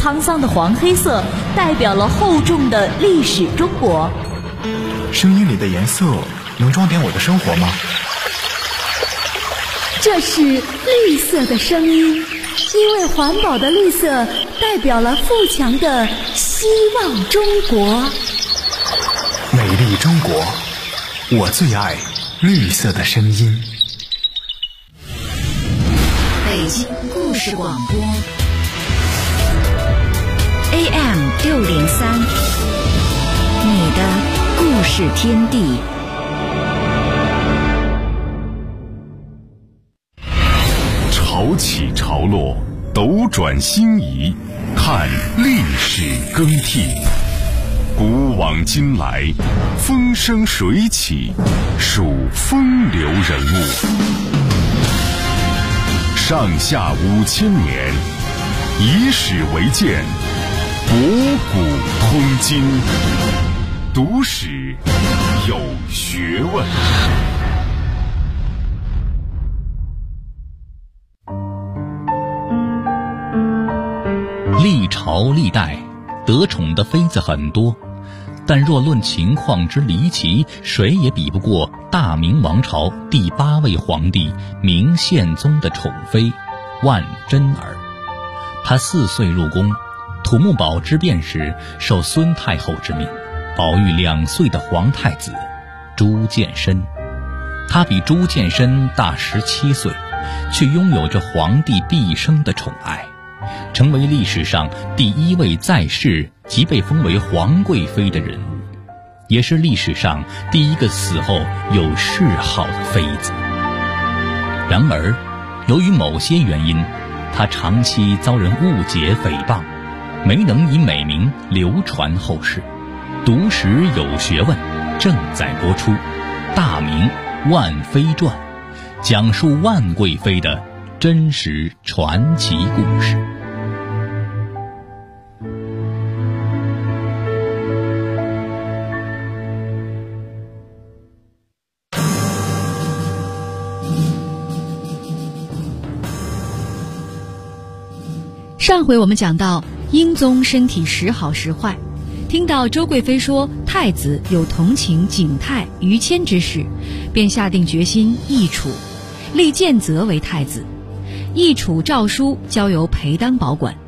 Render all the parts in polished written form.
沧桑的黄黑色代表了厚重的历史中国。 声音里的颜色能装点我的生活吗？ 这是绿色的声音，因为环保的绿色代表了富强的希望中国。 美丽中国，我最爱绿色的声音。 北京故事广播 AM603，你的故事天地。 潮起潮落，斗转星移，看历史更替。古往今来，风生水起，数风流人物。上下5000年，以史为鉴，博古通今。读史有学问。 历朝历代得宠的妃子很多，但若论情况之离奇，谁也比不过大明王朝第8位皇帝明宪宗的宠妃万贞儿。她4岁入宫，土木堡之变时受孙太后之命，保育2岁的皇太子朱见深。他比朱见深大17岁，却拥有着皇帝毕生的宠爱，成为历史上第1位在世即被封为皇贵妃的人物，也是历史上第1个死后有谥号的妃子。然而，由于某些原因，她长期遭人误解诽谤，没能以美名流传后世。读史有学问正在播出《大明万妃传》，讲述万贵妃的真实传奇故事。 上回我们讲到，英宗身体时好时坏，听到周贵妃说太子有同情景泰、于谦之事，便下定决心易楚，立建泽为太子，易楚诏书交由裴当保管。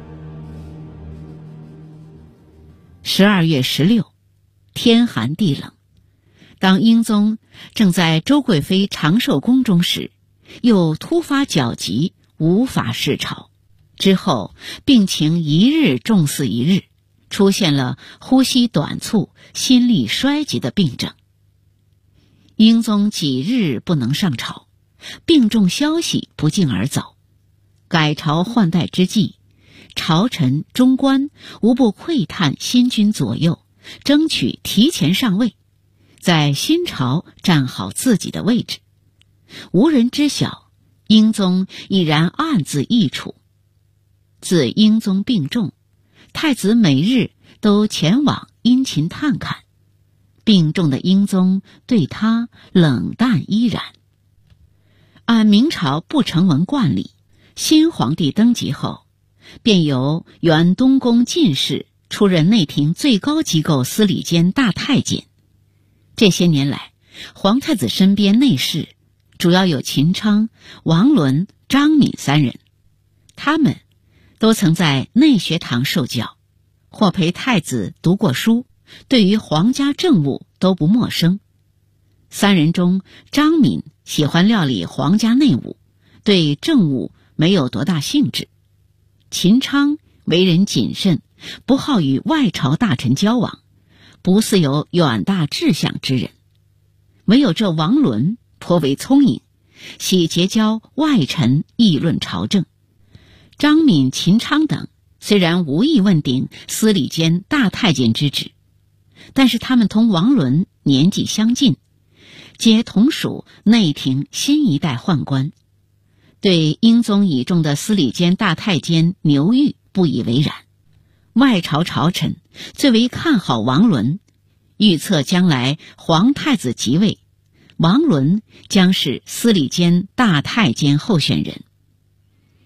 12月16，天寒地冷，当英宗正在周贵妃长寿宫中时，又突发脚疾，无法视朝。之后病情一日重似一日，出现了呼吸短促、心力衰竭的病症。英宗几日不能上朝，病重消息不胫而走。改朝换代之际，朝臣中官无不窥探新君左右，争取提前上位，在新朝站好自己的位置。无人知晓，英宗已然暗自易楚。自英宗病重，太子每日都前往殷勤探看，病重的英宗对他冷淡依然。按明朝不成文惯例，新皇帝登基后，便由原东宫进士出任内廷最高机构司礼监大太监。这些年来，皇太子身边内侍主要有秦昌、王伦、张敏3人，他们都曾在内学堂受教，或陪太子读过书，对于皇家政务都不陌生。3人中，张敏喜欢料理皇家内务，对政务没有多大兴致。秦昌为人谨慎，不好与外朝大臣交往，不似有远大志向之人。唯有这王伦颇为聪颖，喜结交外臣议论朝政。张敏、秦昌等虽然无意问鼎司礼监大太监之职，但是他们同王伦年纪相近，皆同属内廷新一代宦官，对英宗倚重的司礼监大太监牛玉不以为然。外朝朝臣最为看好王伦，预测将来皇太子即位，王伦将是司礼监大太监候选人。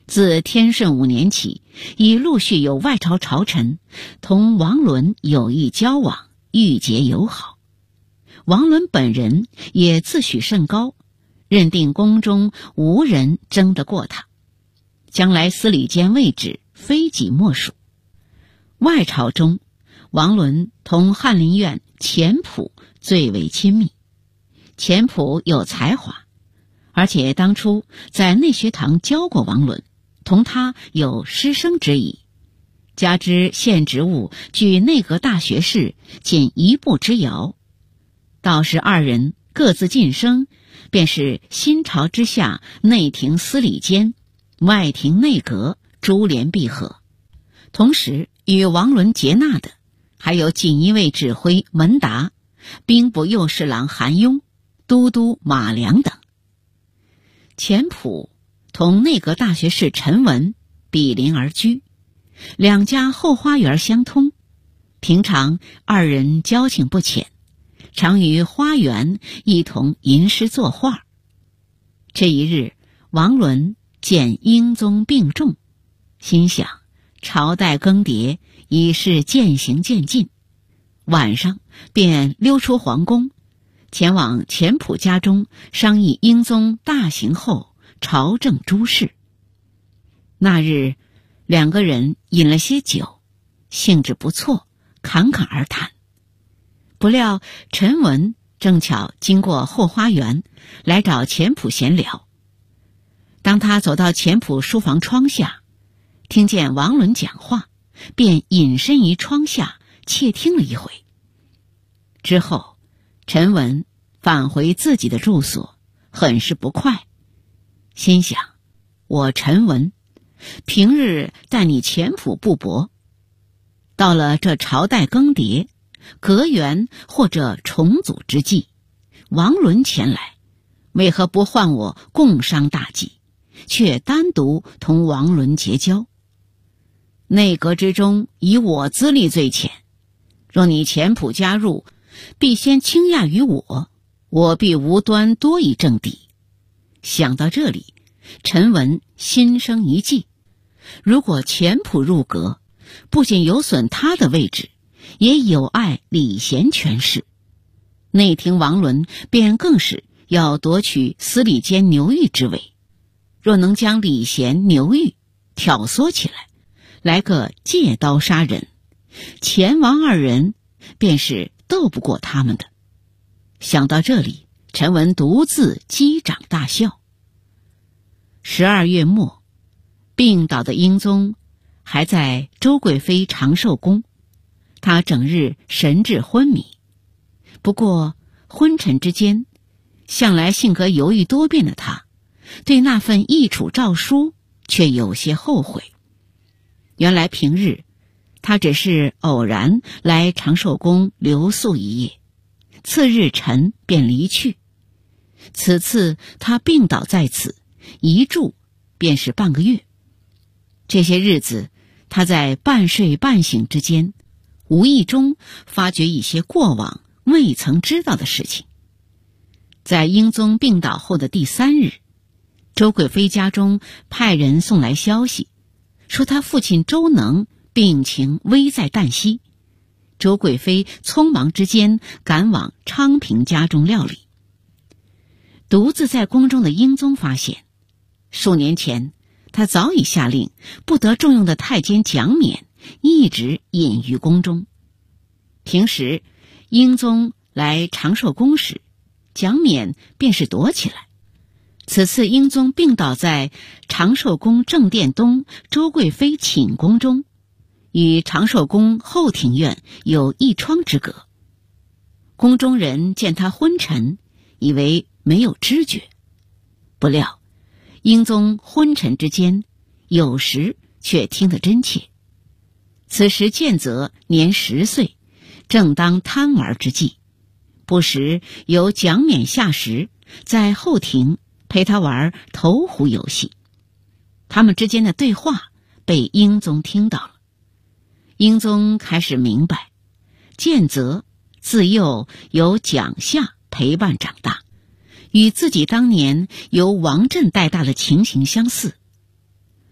自天顺5年起，已陆续有外朝朝臣同王伦有意交往，欲结友好。王伦本人也自诩甚高，认定宫中无人争得过他，将来司礼监位置非己莫属。外朝中，王伦同翰林院钱普最为亲密。钱普有才华，而且当初在内学堂教过王伦，同他有师生之谊，加之现职务距内阁大学士仅1步之遥，倒是2人各自晋升，便是新朝之下内廷司礼监，外廷内阁，珠联璧合。同时与王伦结纳的还有锦衣卫指挥门达、兵部右侍郎韩雍、都督马良等。钱普同内阁大学士陈文毗邻而居，两家后花园相通，平常2人交情不浅，常于花园一同吟诗作画。这一日，王伦见英宗病重，心想朝代更迭，已是渐行渐近，晚上便溜出皇宫，前往钱普家中商议英宗大行后朝政诸事。那日2个人饮了些酒，兴致不错，侃侃而谈。不料陈文正巧经过后花园，来找钱普闲聊。当他走到钱普书房窗下，听见王伦讲话，便隐身于窗下窃听了一回。之后陈文返回自己的住所，很是不快，心想：我陈文平日待你钱普不薄，到了这朝代更迭、革元或者重组之际，王伦前来，为何不唤我共商大计，却单独同王伦结交？内阁之中，以我资历最浅，若你钱普加入，必先倾轧于我，我必无端多一政敌。想到这里，陈文心生一计，如果钱普入阁，不仅有损他的位置，也有碍礼贤权势。内廷王伦便更是要夺取司礼监牛玉之位，若能将礼贤牛玉挑唆起来，来个借刀杀人，钱王2人便是斗不过他们的。想到这里，陈文独自击掌大笑。12月末，病倒的英宗还在周贵妃长寿宫，他整日神志昏迷。不过昏沉之间，向来性格犹豫多变的他，对那份易储诏书却有些后悔。原来平日他只是偶然来长寿宫留宿一夜，次日晨便离去。此次他病倒在此，一住便是半个月。这些日子，他在半睡半醒之间，无意中发觉一些过往未曾知道的事情。在英宗病倒后的第3日，周贵妃家中派人送来消息，说他父亲周能病情危在旦夕。周贵妃匆忙之间赶往昌平家中料理。独自在宫中的英宗发现，数年前他早已下令不得重用的太监蒋冕一直隐于宫中。平时英宗来长寿宫时，蒋冕便是躲起来。此次英宗病倒在长寿宫正殿东周贵妃寝宫中，与长寿宫后庭院有一窗之隔。宫中人见他昏沉，以为没有知觉。不料英宗昏沉之间，有时却听得真切。此时建则年10岁，正当贪玩之际，不时有蒋冕下食，在后庭陪他玩投壶游戏。他们之间的对话被英宗听到了。英宗开始明白，建则自幼由蒋夏陪伴长大，与自己当年由王振带大的情形相似。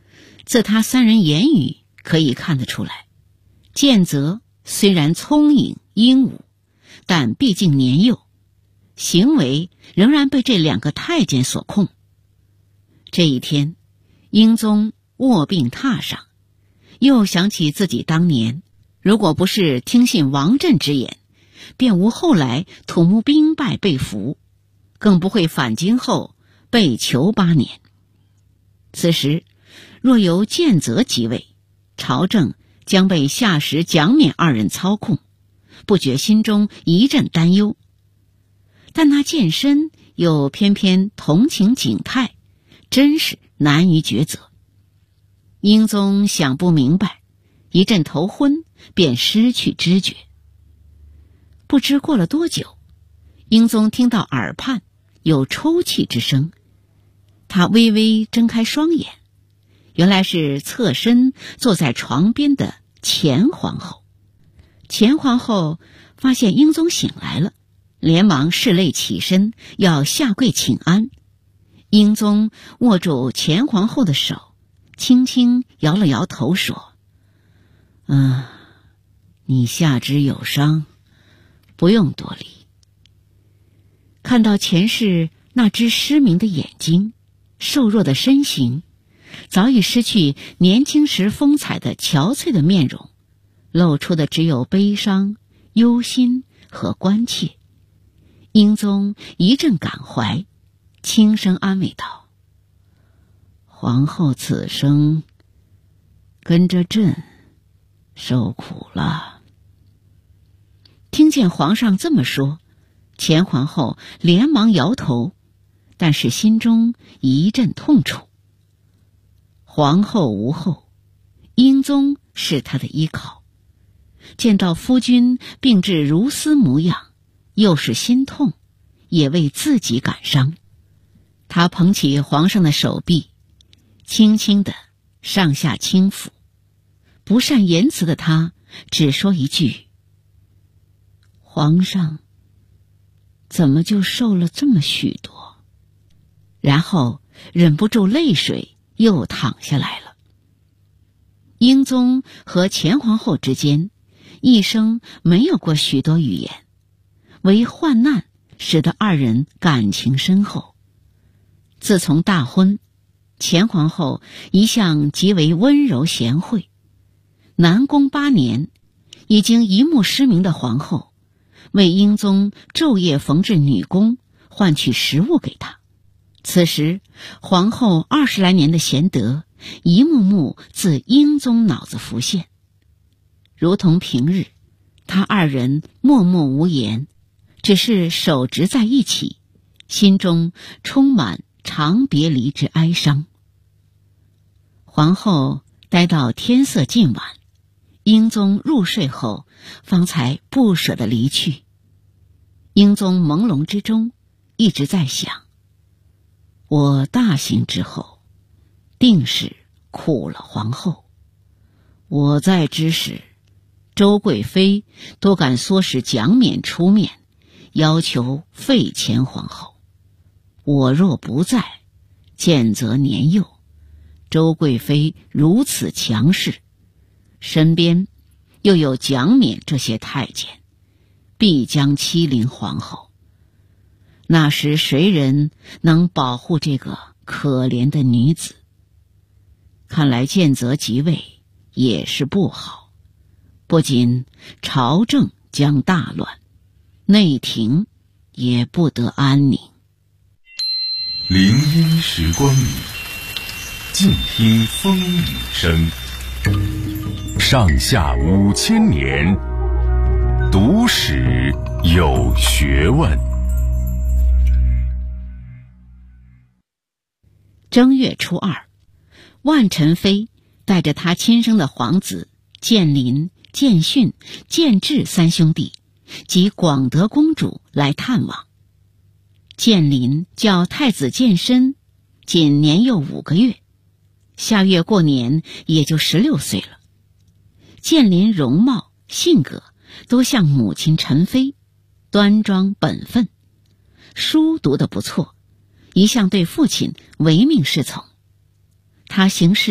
自他三人言语可以看得出来，建泽虽然聪颖英武，但毕竟年幼，行为仍然被这2个太监所控。这一天，英宗卧病榻上，又想起自己当年如果不是听信王振之言，便无后来土木兵败被俘，更不会返京后被囚8年。此时若由建泽即位，朝政将被夏时、蒋勉2人操控，不觉心中一阵担忧。但那健身又偏偏同情景泰，真是难于抉择。英宗想不明白，一阵头昏，便失去知觉。不知过了多久，英宗听到耳畔有抽泣之声，他微微睁开双眼，原来是侧身坐在床边的钱皇后。钱皇后发现英宗醒来了，连忙拭泪起身，要下跪请安。英宗握住钱皇后的手，轻轻摇了摇头说：你下肢有伤，不用多礼。看到钱氏那只失明的眼睛，瘦弱的身形，早已失去年轻时风采的憔悴的面容，露出的只有悲伤、忧心和关切。英宗一阵感怀，轻声安慰道：皇后此生跟着朕受苦了。听见皇上这么说，钱皇后连忙摇头，但是心中一阵痛楚。皇后无后，英宗是她的依靠，见到夫君病至如斯模样，又是心痛，也为自己感伤。他捧起皇上的手臂，轻轻地上下轻抚。不善言辞的他只说一句：皇上怎么就瘦了这么许多？然后忍不住泪水又淌下来了。英宗和钱皇后之间一生没有过许多语言，唯患难使得2人感情深厚。自从大婚，钱皇后一向极为温柔贤惠。南宫8年，已经一目失明的皇后为英宗昼夜缝制女工，换取食物给他。此时皇后20来年的贤德一幕幕自英宗脑子浮现。如同平日，他2人默默无言，只是手执在一起，心中充满长别离之哀伤。皇后待到天色近晚，英宗入睡后，方才不舍得离去。英宗朦胧之中一直在想：我大行之后，定是苦了皇后。我在之时，周贵妃都敢唆使蒋勉出面，要求废钱皇后。我若不在，建泽年幼，周贵妃如此强势，身边又有蒋勉这些太监，必将欺凌皇后。那时谁人能保护这个可怜的女子？看来建泽即位也是不好，不仅朝政将大乱，内廷也不得安宁。 聆音时光里，静听风雨声。上下5000年，读史有学问。 正月初2，万宸妃带着他亲生的皇子建林、建训、建制3兄弟及广德公主来探望。建林叫太子建身，仅年幼5个月，下月过年也就16岁了。建林容貌性格都像母亲宸妃，端庄本分，书读得不错，一向对父亲唯命是从。他行事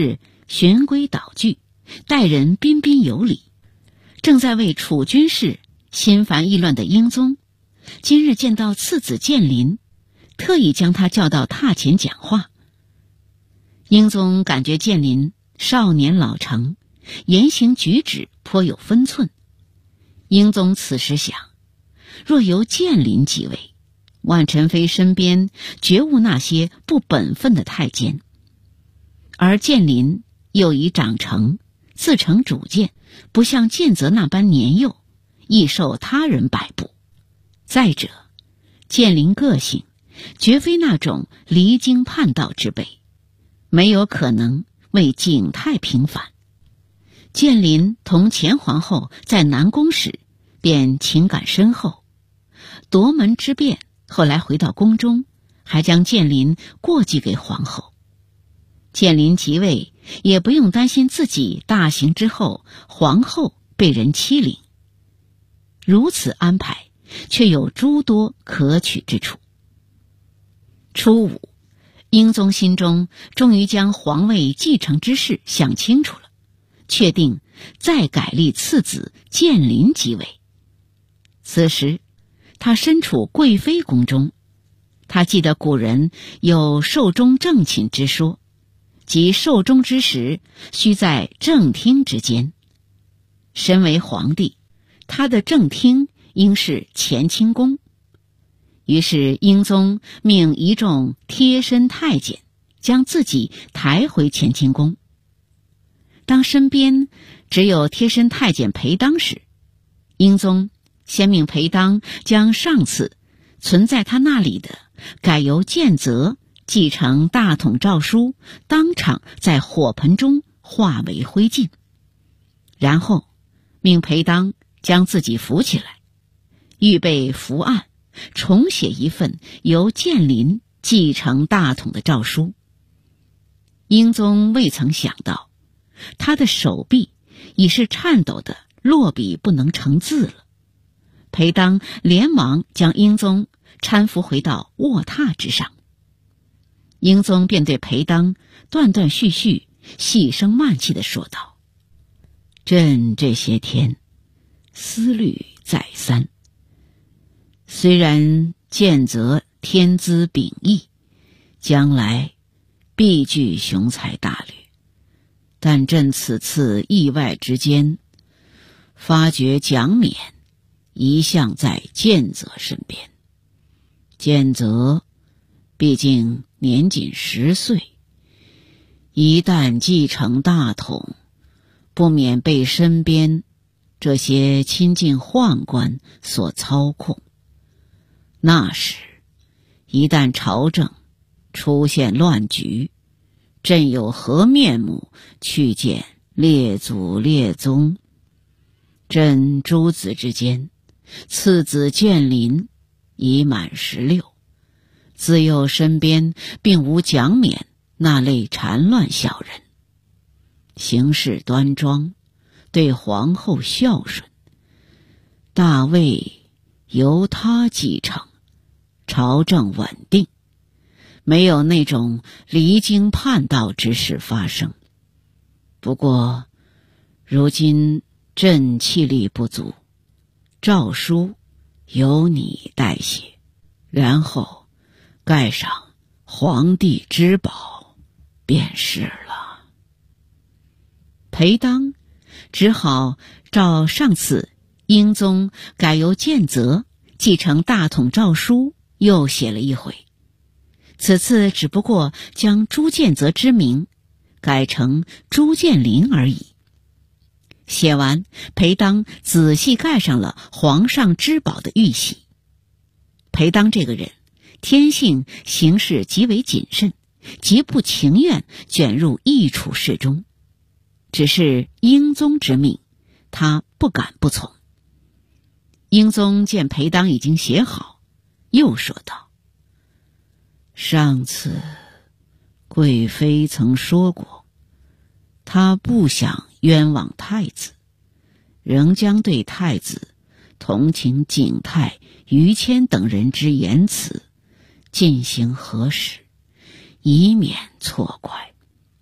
循规蹈矩，待人彬彬有礼。正在为储君事心烦意乱的英宗，今日见到次子建林，特意将他叫到榻前讲话。英宗感觉建林少年老成，言行举止颇有分寸。英宗此时想，若由建林继位，万宸妃身边绝无那些不本分的太监，而建林又已长成，自成主见，不像建泽那般年幼，易受他人摆布。再者，建林个性绝非那种离经叛道之辈，没有可能为景泰平反。建林同前皇后在南宫时便情感深厚，夺门之变后来回到宫中，还将建林过继给皇后。建林即位也不用担心自己大行之后皇后被人欺凌，如此安排却有诸多可取之处。初五，英宗心中终于将皇位继承之事想清楚了，确定再改立次子建林即位。此时他身处贵妃宫中，他记得古人有寿终正寝之说，即寿终之时须在正厅之间。身为皇帝，他的正厅应是乾清宫。于是英宗命一众贴身太监将自己抬回乾清宫。当身边只有贴身太监裴当时，英宗先命裴当将上次存在他那里的改由建泽继承大统诏书当场在火盆中化为灰烬，然后命裴当将自己扶起来，预备伏案重写一份由建林继承大统的诏书。英宗未曾想到，他的手臂已是颤抖的落笔不能成字了。裴当连忙将英宗搀扶回到卧榻之上。英宗便对裴当断断续续、细声慢气地说道：“朕这些天思虑再三，虽然建泽天资秉异，将来必具雄才大略，但朕此次意外之间，发觉蒋冕一向在建泽身边。建泽毕竟年仅10岁，一旦继承大统，不免被身边这些亲近宦官所操控。那时一旦朝政出现乱局，朕有何面目去见列祖列宗？朕诸子之间，次子建林已满16，自幼身边并无蒋冕那类缠乱小人，行事端庄，对皇后孝顺，大位由他继承，朝政稳定，没有那种离经叛道之事发生。不过如今朕气力不足，诏书由你代写，然后盖上皇帝之宝便是了。裴当只好照上次英宗改由建泽继承大统诏书又写了一回，此次只不过将朱建泽之名改成朱建林而已。写完，裴当仔细盖上了皇上之宝的玉玺。裴当这个人天性行事极为谨慎，极不情愿卷入异处事中，只是英宗之命，他不敢不从。英宗见裴当已经写好，又说道：“上次贵妃曾说过，她不想冤枉太子，仍将对太子同情景泰、于谦等人之言辞进行核实，以免错怪。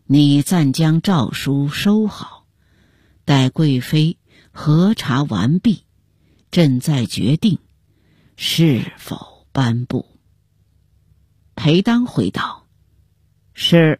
你暂将诏书收好，待贵妃核查完毕，朕再决定是否颁布。裴当回道：是。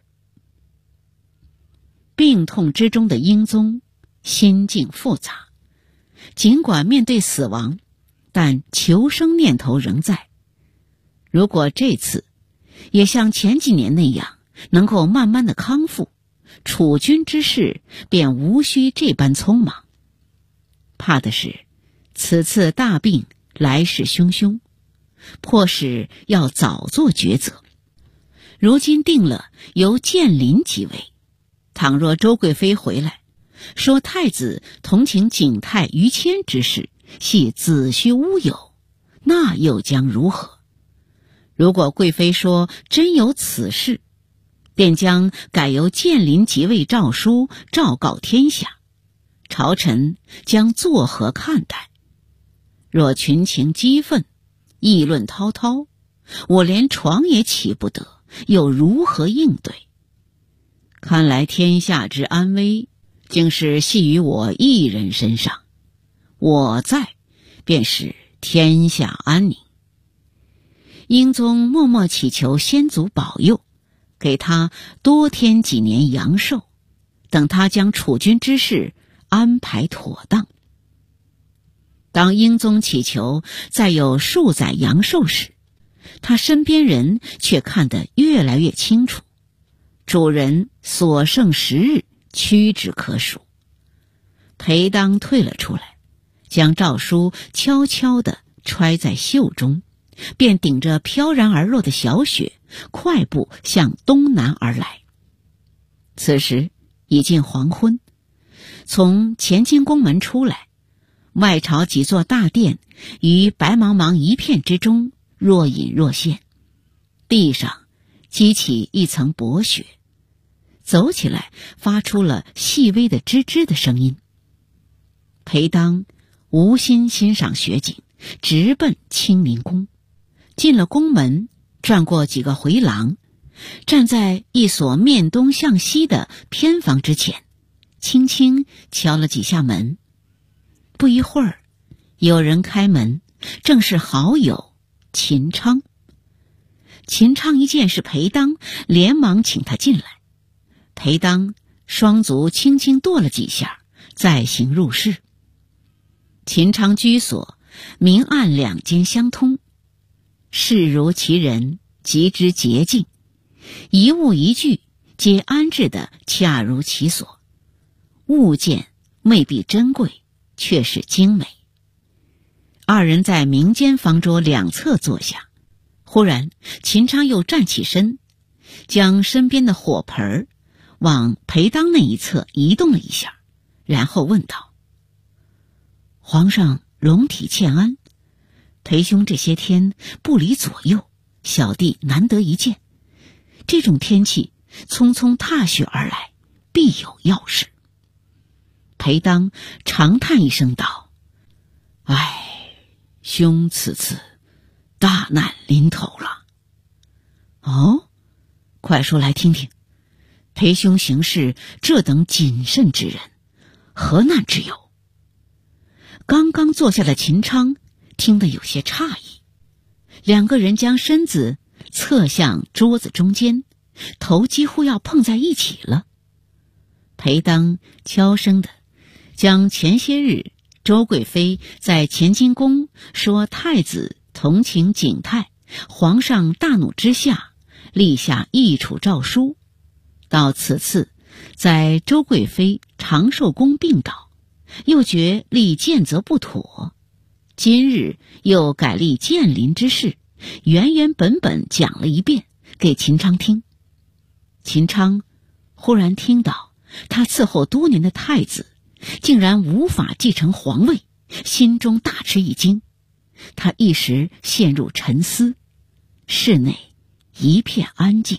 病痛之中的英宗心境复杂，尽管面对死亡，但求生念头仍在。如果这次也像前几年那样能够慢慢的康复，储君之事便无需这般匆忙。怕的是此次大病来势汹汹，迫使要早做抉择。如今定了由建林即位，倘若周贵妃回来说太子同情景泰于谦之事系子虚乌有，那又将如何？如果贵妃说真有此事，便将改由建林即位诏书昭告天下，朝臣将作何看待？若群情激愤，议论滔滔，我连床也起不得，又如何应对？看来天下之安危，竟是系于我一人身上。我在，便是天下安宁。英宗默默祈求先祖保佑，给他多添几年阳寿，等他将储君之事安排妥当。当英宗祈求再有数载阳寿时，他身边人却看得越来越清楚，主人所剩时日屈指可数。裴当退了出来，将诏书悄悄地揣在袖中，便顶着飘然而落的小雪，快步向东南而来。此时已近黄昏，从乾清宫门出来，外朝几座大殿于白茫茫一片之中若隐若现，地上积起一层薄雪，走起来发出了细微的吱吱的声音。裴当无心欣赏雪景，直奔清明宫。进了宫门，转过几个回廊，站在一所面东向西的偏房之前，轻轻敲了几下门。不一会儿，有人开门，正是好友秦昌。秦昌一见是裴当，连忙请他进来。裴当双足轻轻跺了几下，再行入室。秦昌居所明暗两间相通，事如其人，极之洁净，一物一具皆安置得恰如其所，物件未必珍贵，却是精美。二人在明间方桌两侧坐下，忽然秦昌又站起身，将身边的火盆往裴当那一侧移动了一下，然后问道：皇上龙体欠安，裴兄这些天不离左右，小弟难得一见。这种天气匆匆踏雪而来，必有要事。裴当长叹一声道：唉，兄此次大难临头了。哦，快说来听听。裴兄行事这等谨慎之人，何难之有？刚刚坐下的秦昌听得有些诧异，两个人将身子侧向桌子中间，头几乎要碰在一起了。裴当悄声地将前些日周贵妃在乾清宫说太子同情景泰，皇上大怒之下立下议处诏书，到此次在周贵妃长寿宫病倒，又觉立建则不妥，今日又改立建林之事，原原本本讲了一遍给秦昌听。秦昌忽然听到他伺候多年的太子竟然无法继承皇位，心中大吃一惊，他一时陷入沉思，室内一片安静。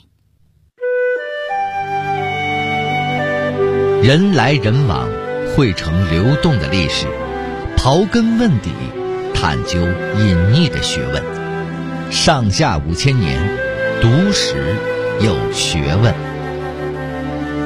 人来人往，汇成流动的历史，刨根问底，探究隐匿的学问。上下5000年，读史有学问。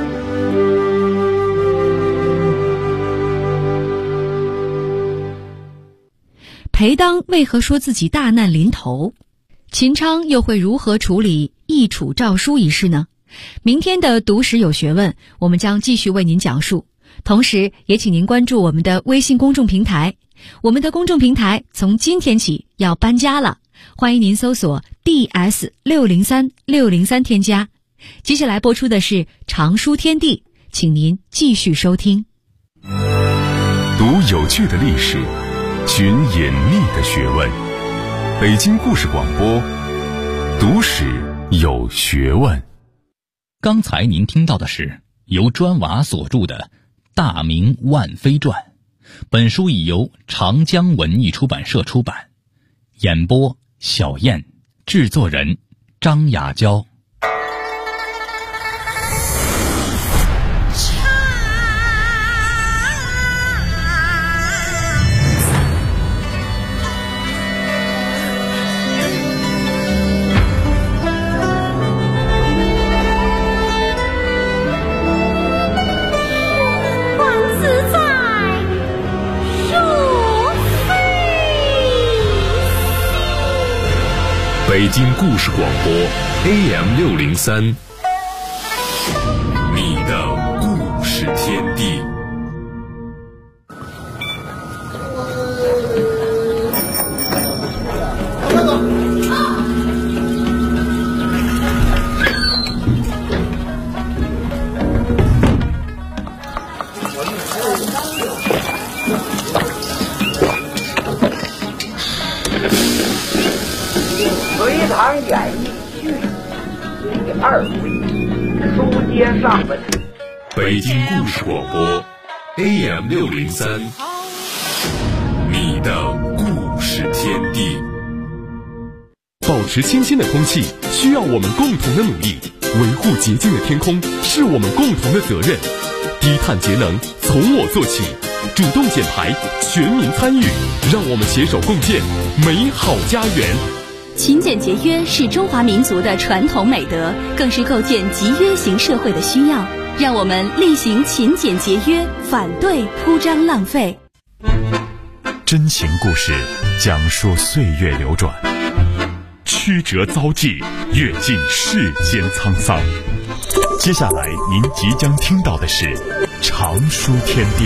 裴当为何说自己大难临头？秦昌又会如何处理易楚诏书一事呢？明天的读史有学问，我们将继续为您讲述。同时也请您关注我们的微信公众平台，我们的公众平台从今天起要搬家了，欢迎您搜索 DS603603 添加。接下来播出的是常书天地，请您继续收听。 读有趣的历史，寻隐秘的学问。北京故事广播，读史有学问。 刚才您听到的是由砖瓦所著的《大明万妃传》，本书已由长江文艺出版社出版。演播小燕，制作人张雅娇。 北京故事广播 AM603， 你的故事天地。 隋唐演义序第2回，书接上文。 北京故事广播 AM603， 你的故事天地。 保持清新的空气需要我们共同的努力，维护洁净的天空是我们共同的责任。低碳节能从我做起，主动减排，全民参与，让我们携手共建美好家园。 勤俭节约是中华民族的传统美德，更是构建集约型社会的需要。让我们力行勤俭节约，反对铺张浪费。 真情故事讲述岁月流转，曲折遭际，阅尽世间沧桑。接下来您即将听到的是常书天地。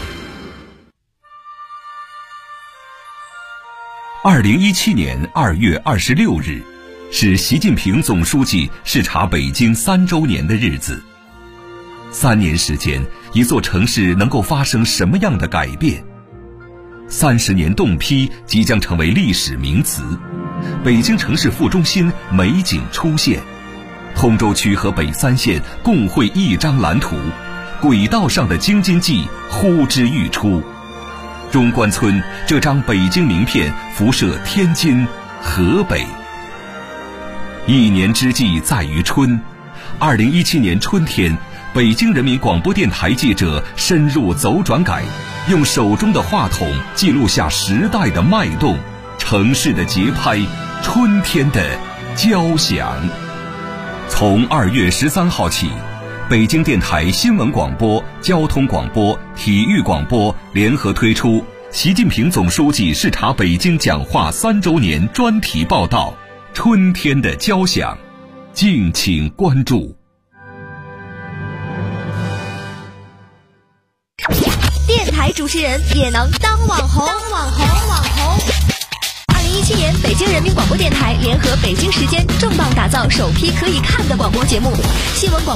2017年2月26日，是习近平总书记视察北京3周年的日子。3年时间，一座城市能够发生什么样的改变？30年冻批即将成为历史名词，北京城市副中心美景出现，通州区和北3县共绘一张蓝图，轨道上的京津冀呼之欲出。中关村这张北京名片辐射天津、河北。一年之计在于春，2017年春天，北京人民广播电台记者深入走转改，用手中的话筒记录下时代的脉动，城市的节拍，春天的交响。从2月13号起，北京电台新闻广播、交通广播、体育广播联合推出习近平总书记视察北京讲话3周年专题报道《春天的交响》，敬请关注。 电台主持人也能当网红！2017年，北京人民广播电台联合北京时间重磅打造首批可以看的广播节目——新闻广播